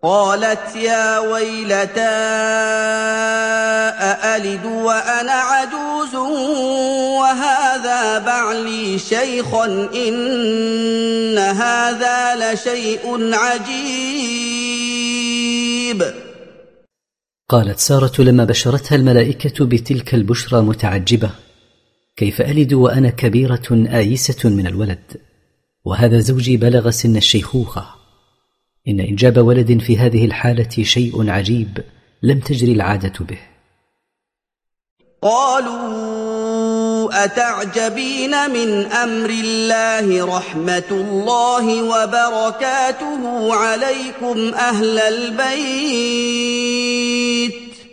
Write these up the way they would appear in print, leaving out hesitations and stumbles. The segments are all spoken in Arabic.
قالت يا ويلتى أألد وأنا عجوز وهذا بعلي شيخا إن هذا لشيء عجيب. قالت سارة لما بشرتها الملائكة بتلك البشرى متعجبة: كيف ألد وأنا كبيرة آيسة من الولد، وهذا زوجي بلغ سن الشيخوخة؟ إن إنجاب ولد في هذه الحالة شيء عجيب لم تجري العادة به. قالوا أتعجبين من أمر الله رحمة الله وبركاته عليكم أهل البيت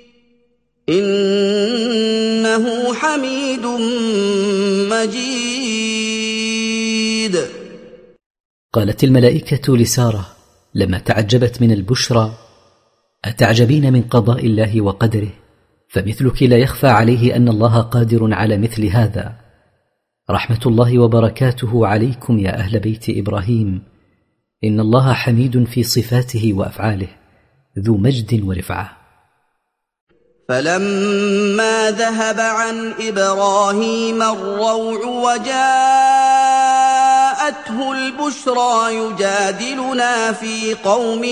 إنه حميد مجيد. قالت الملائكة لسارة لما تعجبت من البشرى: أتعجبين من قضاء الله وقدره؟ فمثلك لا يخفى عليه أن الله قادر على مثل هذا. رحمة الله وبركاته عليكم يا أهل بيت إبراهيم، إن الله حميد في صفاته وأفعاله ذو مجد ورفعة. فلما ذهب عن إبراهيم الروع وجاءته البشرى يجادلنا في قوم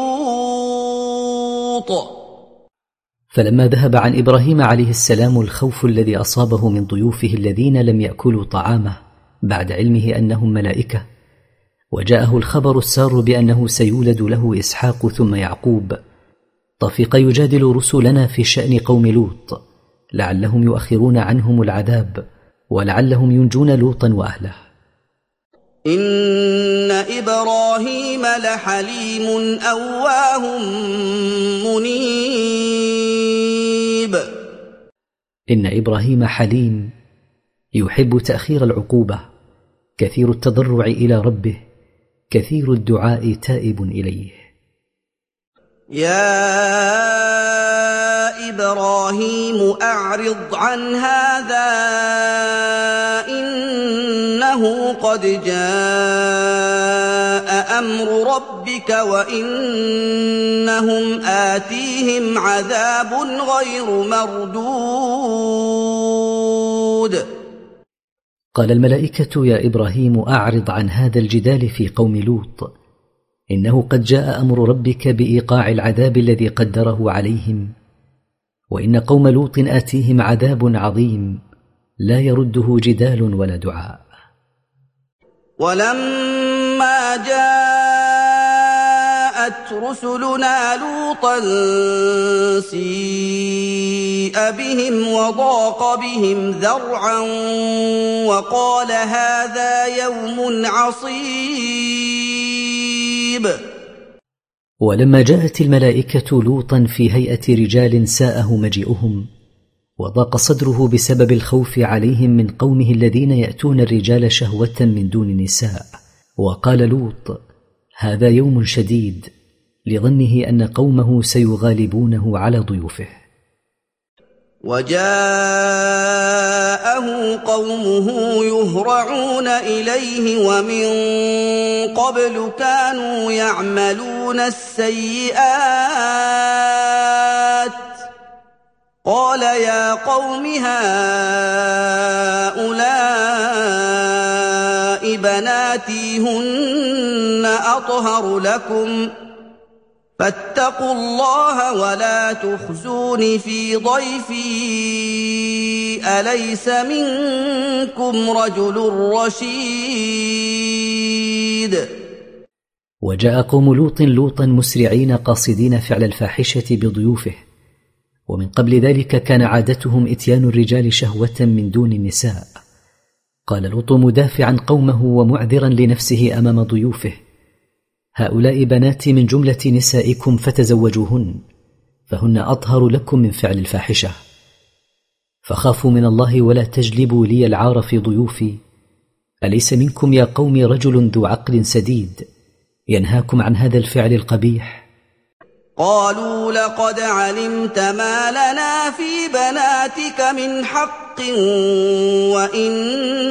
لوط. فلما ذهب عن إبراهيم عليه السلام الخوف الذي أصابه من ضيوفه الذين لم يأكلوا طعامه بعد علمه أنهم ملائكة، وجاءه الخبر السار بأنه سيولد له إسحاق ثم يعقوب، طفق يجادل رسلنا في شأن قوم لوط لعلهم يؤخرون عنهم العذاب ولعلهم ينجون لوطا وأهله. إن إبراهيم لحليم أواه منيب. إن إبراهيم حليم يحب تأخير العقوبة، كثير التضرع إلى ربه، كثير الدعاء تائب إليه. يا إبراهيم أعرض عن هذا إنه قد جاء أمر ربك وإنهم آتيهم عذاب غير مردود. قال الملائكة: يا إبراهيم أعرض عن هذا الجدال في قوم لوط، إنه قد جاء أمر ربك بإيقاع العذاب الذي قدره عليهم، وإن قوم لوط آتيهم عذاب عظيم لا يرده جدال ولا دعاء. ولما جاءت رسلنا لوطا سيء بهم وضاق بهم ذرعا وقال هذا يوم عصيب. ولما جاءت الملائكة لوطا في هيئة رجال ساءه مجيئهم، وضاق صدره بسبب الخوف عليهم من قومه الذين يأتون الرجال شهوة من دون النساء، وقال لوط: هذا يوم شديد، لظنه أن قومه سيغالبونه على ضيوفه. وجاءه قومه يهرعون إليه ومن قبل كانوا يعملون السيئات، قال يا قوم هؤلاء بناتي هن أطهر لكم فاتقوا الله ولا تخزون في ضيفي أليس منكم رجل رشيد. وجاء قوم لوط لوطا مسرعين قاصدين فعل الفاحشة بضيوفه، ومن قبل ذلك كان عادتهم إتيان الرجال شهوة من دون النساء. قال لوط مدافعا قومه ومعذرا لنفسه أمام ضيوفه: هؤلاء بناتي من جملة نسائكم فتزوجوهن، فهن أطهر لكم من فعل الفاحشة، فخافوا من الله ولا تجلبوا لي العار في ضيوفي. أليس منكم يا قوم رجل ذو عقل سديد ينهاكم عن هذا الفعل القبيح؟ قالوا لقد علمت ما لنا في بناتك من حق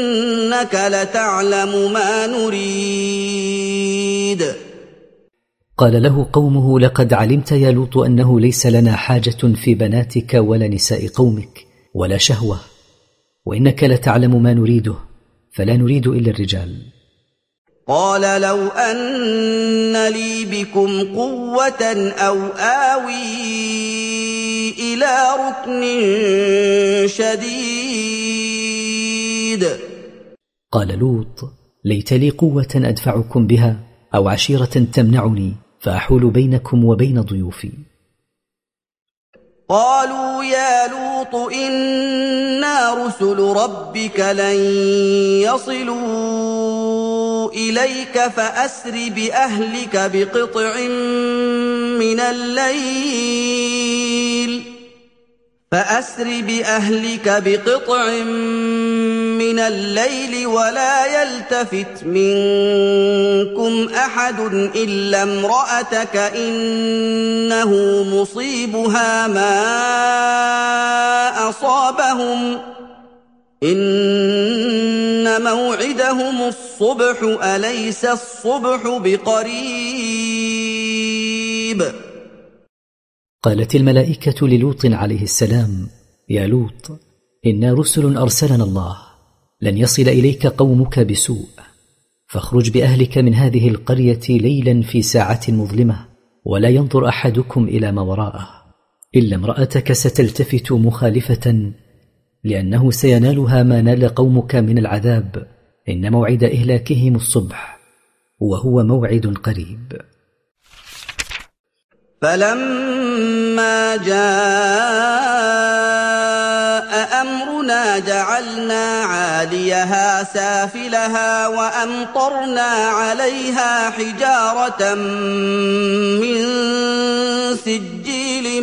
وإنك لتعلم ما نريد. قال له قومه: لقد علمت يا لوط أنه ليس لنا حاجة في بناتك ولا نساء قومك ولا شهوة، وإنك لتعلم ما نريده، فلا نريد إلا الرجال. قال: لو أن لي بكم قوة أو آوي إلى ركن شديد. قال لوط: ليت لي قوة أدفعكم بها أو عشيرة تمنعني فأحول بينكم وبين ضيوفي. قالوا: يا لوط إنا رسل ربك لن يصلوا إليك فأسر بأهلك بقطع من الليل ولا يلتفت منكم أحد إلا امرأتك إنه مصيبها ما أصابهم إن موعدهم الصبح أليس الصبح بقريب. قالت الملائكة للوط عليه السلام: يا لوط، إنا رسل أرسلنا الله، لن يصل إليك قومك بسوء، فاخرج بأهلك من هذه القرية ليلا في ساعة مظلمة، ولا ينظر أحدكم إلى ما وراءه إلا امرأتك ستلتفت مخالفة، لأنه سينالها ما نال قومك من العذاب، إن موعد إهلاكهم الصبح وهو موعد قريب. فلما جاء أمرنا جعلنا عاليها سافلها وأمطرنا عليها حجارة من سجيل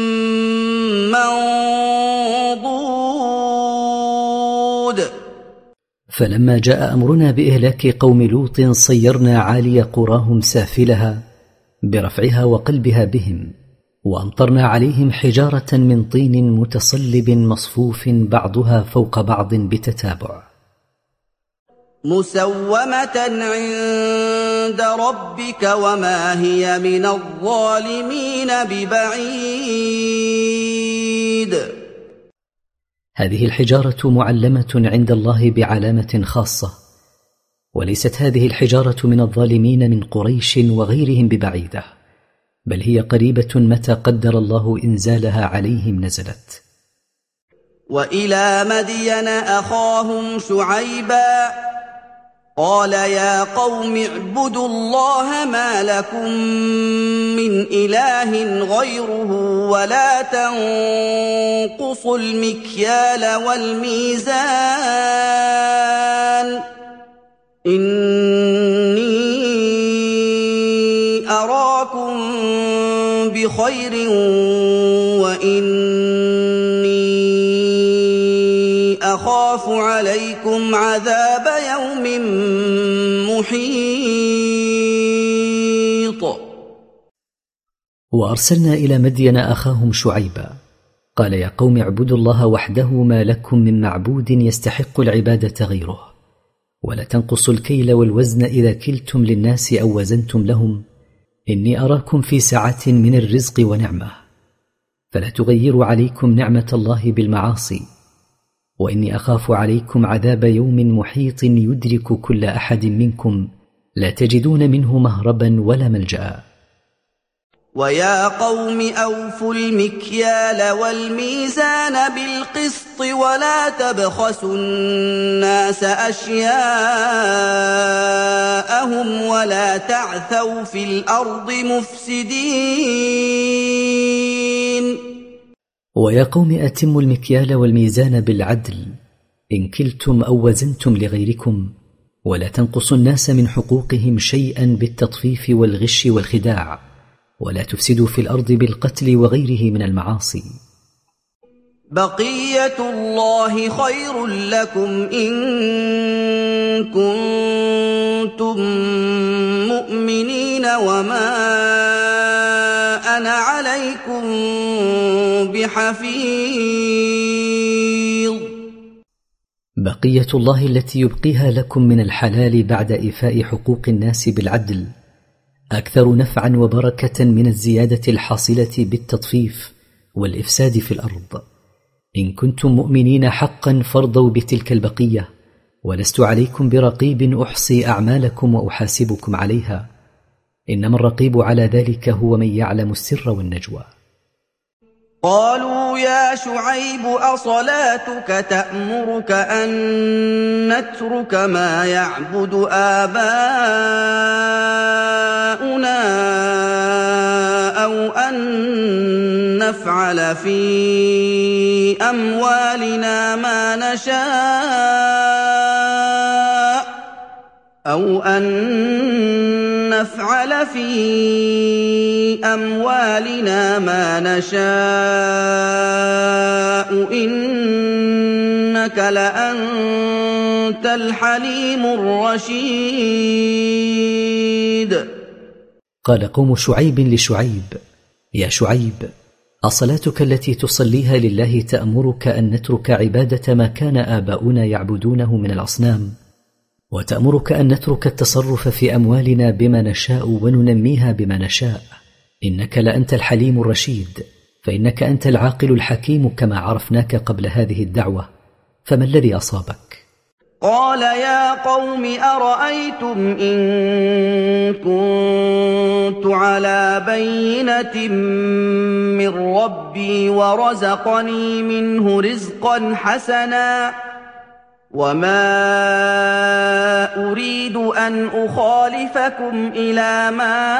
منضود. فلما جاء أمرنا بإهلاك قوم لوط صيرنا عالي قراهم سافلها برفعها وقلبها بهم، وأمطرنا عليهم حجارة من طين متصلب مصفوف بعضها فوق بعض بتتابع، مسومة عند ربك وما هي من الظالمين ببعيد. هذه الحجارة معلمة عند الله بعلامة خاصة، وليست هذه الحجارة من الظالمين من قريش وغيرهم ببعيدة، بل هي قريبة متى قدر الله إنزالها عليهم نزلت. وإلى مدين أخاهم شعيبا قال: يا قوم اعبدوا الله ما لكم من إله غيره ولا تنقصوا المكيال والميزان، إني أراكم بخير وإني أخاف عليكم عذاب يوم محيط. وأرسلنا إلى مدين أخاهم شعيبا قال: يا قوم اعبدوا الله وحده ما لكم من معبود يستحق العبادة غيره، ولا تنقصوا الكيل والوزن إذا كلتم للناس أو وزنتم لهم، إني أراكم في سعة من الرزق ونعمة، فلا تغيروا عليكم نعمة الله بالمعاصي، وإني أخاف عليكم عذاب يوم محيط يدرك كل أحد منكم لا تجدون منه مهربا ولا ملجأ. ويا قوم أوفوا المكيال والميزان بالقسط ولا تبخسوا الناس أشياءهم ولا تعثوا في الأرض مفسدين. ويا قوم أتموا المكيال والميزان بالعدل إن كلتم أو وزنتم لغيركم، ولا تنقصوا الناس من حقوقهم شيئا بالتطفيف والغش والخداع، ولا تفسدوا في الأرض بالقتل وغيره من المعاصي. بقية الله خير لكم إن كنتم مؤمنين وما أنا عليكم بحفيظ. بقية الله التي يبقيها لكم من الحلال بعد إيفاء حقوق الناس بالعدل أكثر نفعا وبركة من الزيادة الحاصلة بالتطفيف والإفساد في الأرض. إن كنتم مؤمنين حقا فارضوا بتلك البقية، ولست عليكم برقيب أحصي أعمالكم وأحاسبكم عليها، إنما الرقيب على ذلك هو من يعلم السر والنجوى. قالوا يا شعيب أصلاتك تأمرك أن نترك ما يعبد آباؤنا أو أن نفعل في أموالنا ما نشاء إنك لأنت الحليم الرشيد. قال قوم شعيب لشعيب: يا شعيب، أصلاتك التي تصليها لله تأمرك أن نترك عبادة ما كان آباؤنا يعبدونه من الأصنام، وتأمرك أن نترك التصرف في أموالنا بما نشاء وننميها بما نشاء، إنك لأنت الحليم الرشيد، فإنك أنت العاقل الحكيم كما عرفناك قبل هذه الدعوة، فما الذي أصابك؟ قال يا قوم أرأيتم إن كنت على بينة من ربي ورزقني منه رزقا حسنا وما أريد أن أخالفكم إلى ما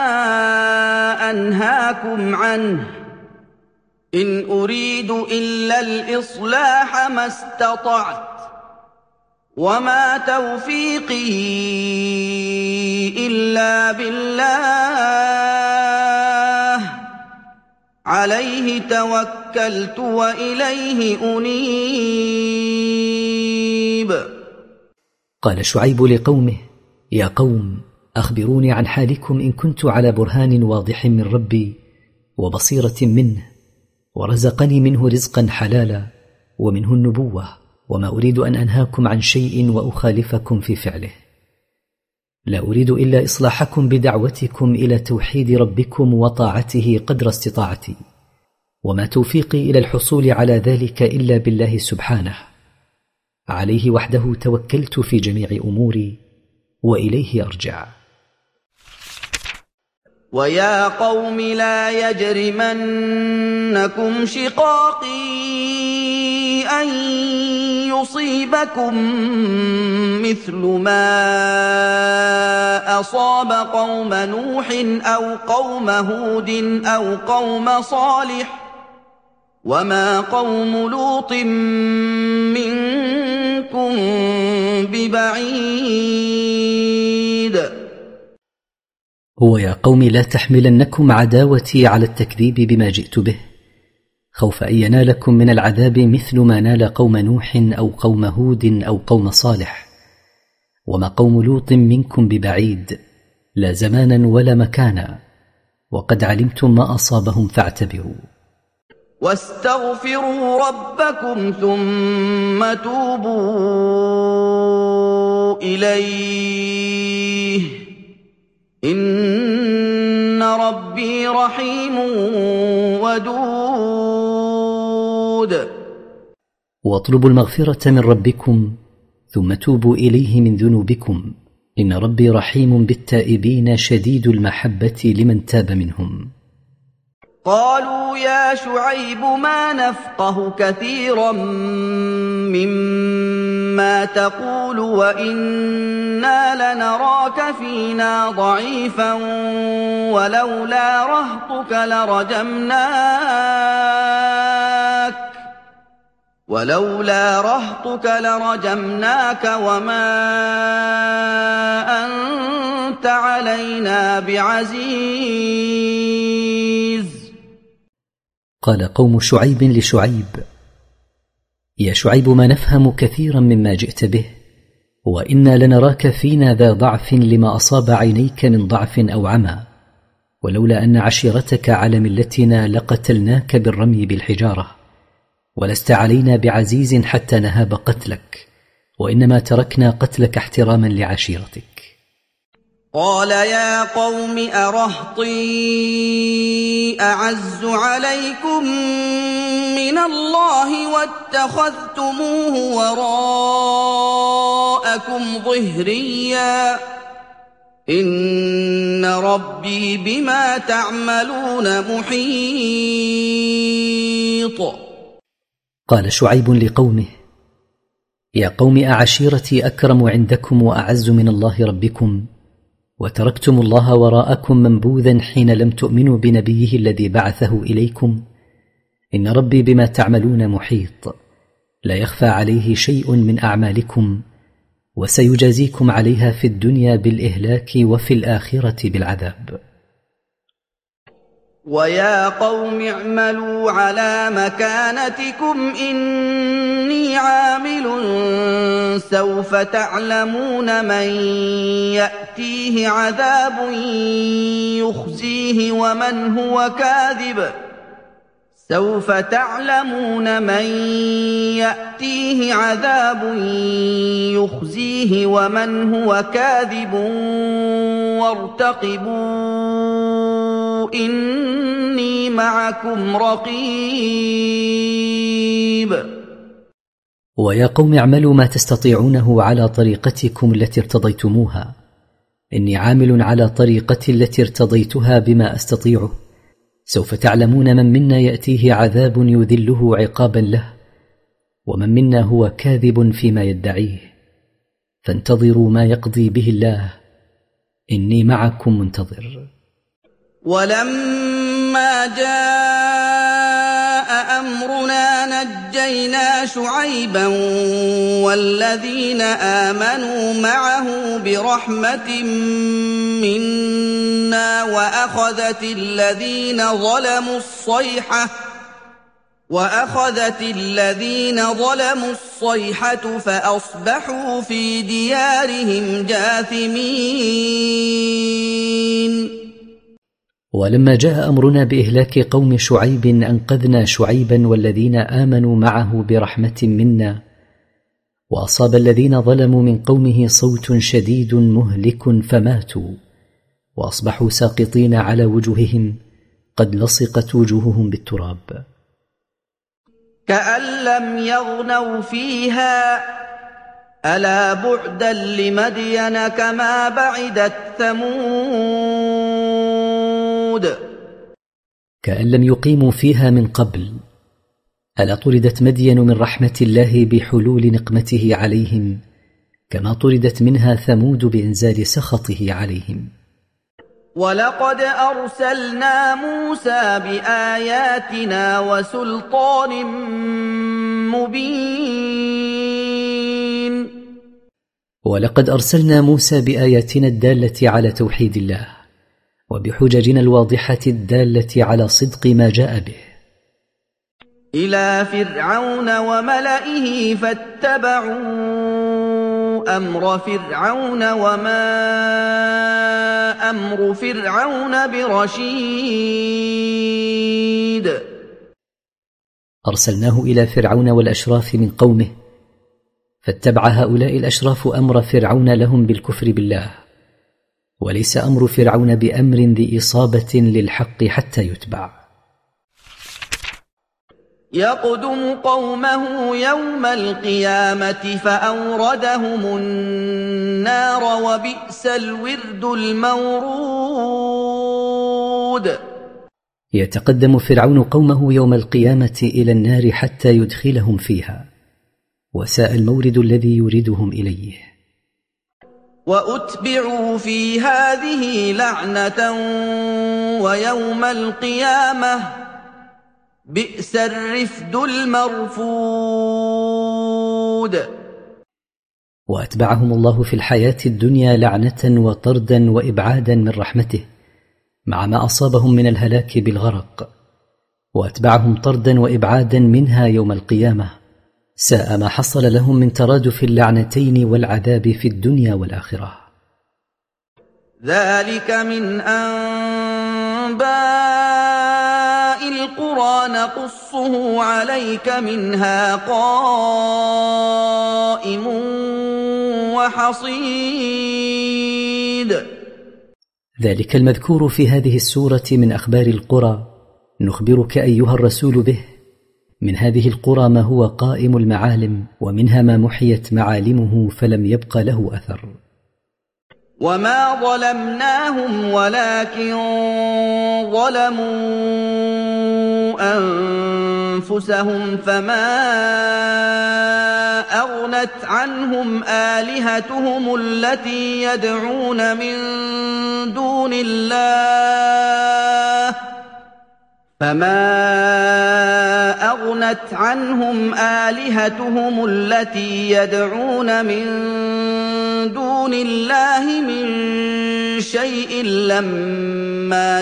أنهاكم عنه إن أريد إلا الإصلاح ما استطعت وما توفيقي إلا بالله عليه توكلت وإليه أنيب. قال شعيب لقومه: يا قوم، أخبروني عن حالكم إن كنت على برهان واضح من ربي وبصيرة منه، ورزقني منه رزقا حلالا ومنه النبوة، وما أريد أن أنهاكم عن شيء وأخالفكم في فعله. لا أريد إلا إصلاحكم بدعوتكم إلى توحيد ربكم وطاعته قدر استطاعتي، وما توفيقي إلى الحصول على ذلك إلا بالله سبحانه، عليه وحده توكلت في جميع أموري وإليه أرجع. ويا قوم لا يجرمنكم شقاقي أن يصيبكم مثل ما أصاب قوم نوح أو قوم هود أو قوم صالح وما قوم لوط منكم ببعيد. ويا قوم لا تحملنكم عداوتي على التكذيب بما جئت به، خوف أن ينالكم من العذاب مثل ما نال قوم نوح أو قوم هود أو قوم صالح، وما قوم لوط منكم ببعيد، لا زمانا ولا مكانا، وقد علمتم ما أصابهم فاعتبروا. واستغفروا ربكم ثم توبوا إليه إن ربي رحيم ودود. واطلبوا المغفرة من ربكم ثم توبوا إليه من ذنوبكم إن ربي رحيم بالتائبين شديد المحبة لمن تاب منهم. قالوا يا شعيب ما نفقه كثيرا مما تقول وإنا لنراك فينا ضعيفا ولولا رهطك لرجمناك وما أنت علينا بعزيز. قال قوم شعيب لشعيب: يا شعيب ما نفهم كثيرا مما جئت به، وإنا لنراك فينا ذا ضعف لما أصاب عينيك من ضعف أو عمى، ولولا أن عشيرتك على ملتنا لقتلناك بالرمي بالحجارة، ولست علينا بعزيز حتى نهاب قتلك، وإنما تركنا قتلك احتراما لعشيرتك. قال يا قوم أرهطي أعز عليكم من الله واتخذتموه وراءكم ظهريا إن ربي بما تعملون محيط. قال شعيب لقومه: يا قوم أعشيرتي أكرم عندكم وأعز من الله ربكم، وتركتم الله وراءكم منبوذا حين لم تؤمنوا بنبيه الذي بعثه إليكم. إن ربي بما تعملون محيط، لا يخفى عليه شيء من أعمالكم، وسيجازيكم عليها في الدنيا بالإهلاك وفي الآخرة بالعذاب. ويا قوم اعملوا على مكانتكم إني عامل سوف تعلمون من يأتيه عذاب يخزيه ومن هو كاذب سوف تعلمون من يأتيه عذاب يخزيه ومن هو كاذب وارتقبوا إني معكم رقيب. ويا قوم اعملوا ما تستطيعونه على طريقتكم التي ارتضيتموها، إني عامل على طريقتي التي ارتضيتها بما أستطيعه. سوف تعلمون من منا يأتيه عذاب يذله عقابا له، ومن منا هو كاذب فيما يدعيه، فانتظروا ما يقضي به الله، إني معكم منتظر. ولما جاء أمرنا نجينا شعيبا والذين آمنوا معه برحمة منا وأخذت الذين ظلموا الصيحة فأصبحوا في ديارهم جاثمين. ولما جاء أمرنا بإهلاك قوم شعيب أنقذنا شعيبا والذين آمنوا معه برحمة منا، وأصاب الذين ظلموا من قومه صوت شديد مهلك فماتوا، وأصبحوا ساقطين على وجوههم قد لصقت وجوههم بالتراب. كأن لم يغنوا فيها ألا بعدا لمدين كما بعدت ثمود. كأن لم يقيموا فيها من قبل، ألا طردت مدين من رحمة الله بحلول نقمته عليهم كما طردت منها ثمود بإنزال سخطه عليهم. ولقد أرسلنا موسى بآياتنا وسلطان مبين. ولقد أرسلنا موسى بآياتنا الدالة على توحيد الله، وبحججنا الواضحة الدالة على صدق ما جاء به، إلى فرعون وملئه فاتبعوا أمر فرعون وما أمر فرعون برشيد. أرسلناه إلى فرعون والأشراف من قومه، فاتبع هؤلاء الأشراف أمر فرعون لهم بالكفر بالله، وليس أمر فرعون بأمر ذي إصابة للحق حتى يتبع. يقدم قومه يوم القيامة فأوردهم النار وبئس الورد المورود. يتقدم فرعون قومه يوم القيامة إلى النار حتى يدخلهم فيها، وساء المورد الذي يوردهم إليه. وأتبعوا في هذه لعنة ويوم القيامة بئس الرفد المرفود. وأتبعهم الله في الحياة الدنيا لعنة وطردا وإبعادا من رحمته مع ما أصابهم من الهلاك بالغرق، وأتبعهم طردا وإبعادا منها يوم القيامة. ساء ما حصل لهم من ترادف اللعنتين والعذاب في الدنيا والآخرة. ذلك من أنباء القرى نقصه عليك منها قائم وحصيد. ذلك المذكور في هذه السورة من أخبار القرى نخبرك أيها الرسول به. من هذه القرى ما هو قائم المعالم، ومنها ما محيت معالمه فلم يبق له أثر. وما ظلمناهم ولكن ظلموا أنفسهم فما أغنت عنهم آلهتهم التي يدعون من دون الله من شيء لما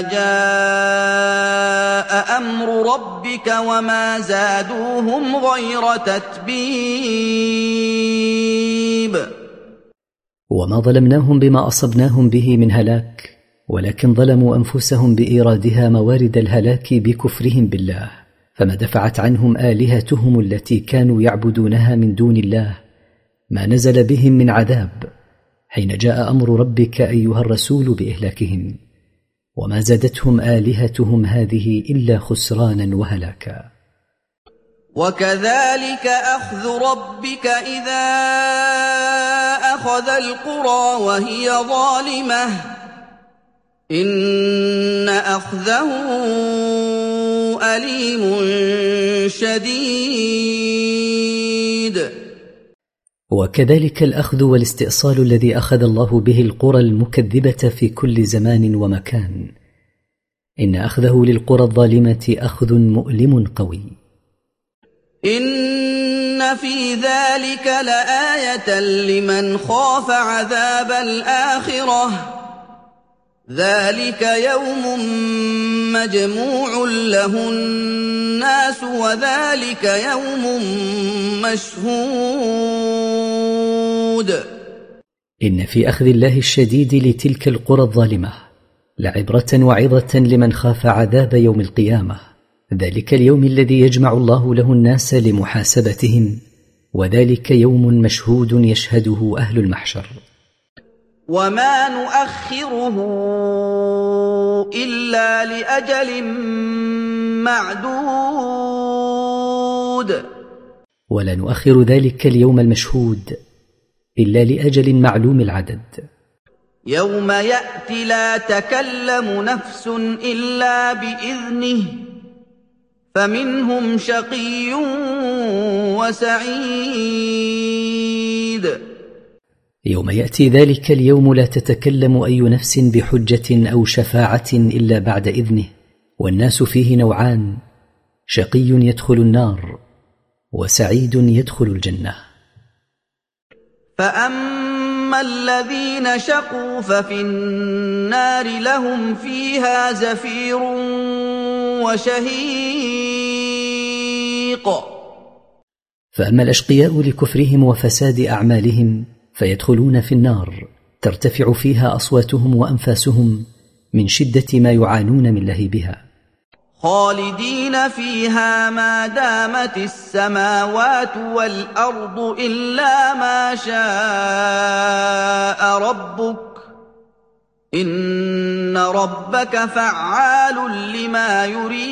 جاء أمر ربك وما زادوهم غير تتبيب. وما ظلمناهم بما أصبناهم به من هلاك، ولكن ظلموا أنفسهم بإيرادها موارد الهلاك بكفرهم بالله، فما دفعت عنهم آلهتهم التي كانوا يعبدونها من دون الله ما نزل بهم من عذاب حين جاء أمر ربك أيها الرسول بإهلاكهم، وما زادتهم آلهتهم هذه إلا خسرانا وهلاكا. وكذلك أخذ ربك إذا أخذ القرى وهي ظالمة إن أخذه أليم شديد. وكذلك الأخذ والاستئصال الذي أخذ الله به القرى المكذبة في كل زمان ومكان، إن أخذه للقرى الظالمة أخذ مؤلم قوي. إن في ذلك لآية لمن خاف عذاب الآخرة ذلك يوم مجموع له الناس وذلك يوم مشهود. إن في أخذ الله الشديد لتلك القرى الظالمة لعبرة وعظة لمن خاف عذاب يوم القيامة، ذلك اليوم الذي يجمع الله له الناس لمحاسبتهم، وذلك يوم مشهود يشهده أهل المحشر. وما نؤخره إلا لأجل معدود. ولا نؤخر ذلك اليوم المشهود إلا لأجل معلوم العدد. يوم يأتي لا تكلم نفس إلا بإذنه فمنهم شقي وسعيد. يوم يأتي ذلك اليوم لا تتكلم أي نفس بحجة أو شفاعة إلا بعد إذنه، والناس فيه نوعان: شقي يدخل النار وسعيد يدخل الجنة. فأما الذين شقوا ففي النار لهم فيها زفير وشهيق. فأما الأشقياء لكفرهم وفساد أعمالهم فيدخلون في النار ترتفع فيها أصواتهم وأنفاسهم من شدة ما يعانون من لهيبها، خالدين فيها ما دامت السماوات والأرض إلا ما شاء ربك إن ربك فعال لما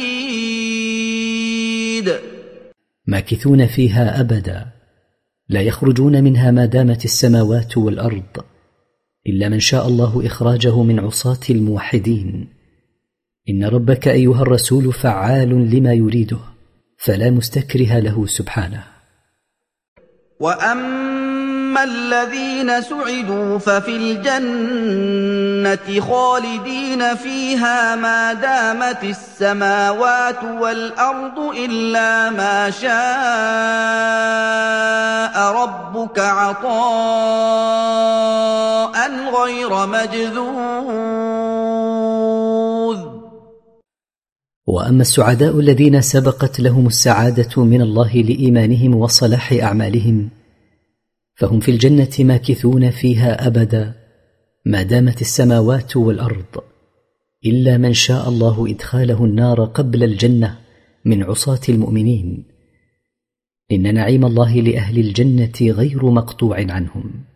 يريد. ماكثون فيها أبدا لا يخرجون منها ما دامت السماوات والأرض إلا من شاء الله إخراجه من عصاة الموحدين. إن ربك أيها الرسول فعال لما يريده فلا مستكره له سبحانه. وأما الذين سعدوا ففي الجنة خالدين فيها ما دامت السماوات والأرض إلا ما شاء ربك عطاء غير مجذوذ. وأما السعداء الذين سبقت لهم السعادة من الله لإيمانهم وصلاح أعمالهم فهم في الجنة ماكثون فيها أبدا ما دامت السماوات والأرض إلا من شاء الله إدخاله النار قبل الجنة من عصاة المؤمنين. إن نعيم الله لأهل الجنة غير مقطوع عنهم.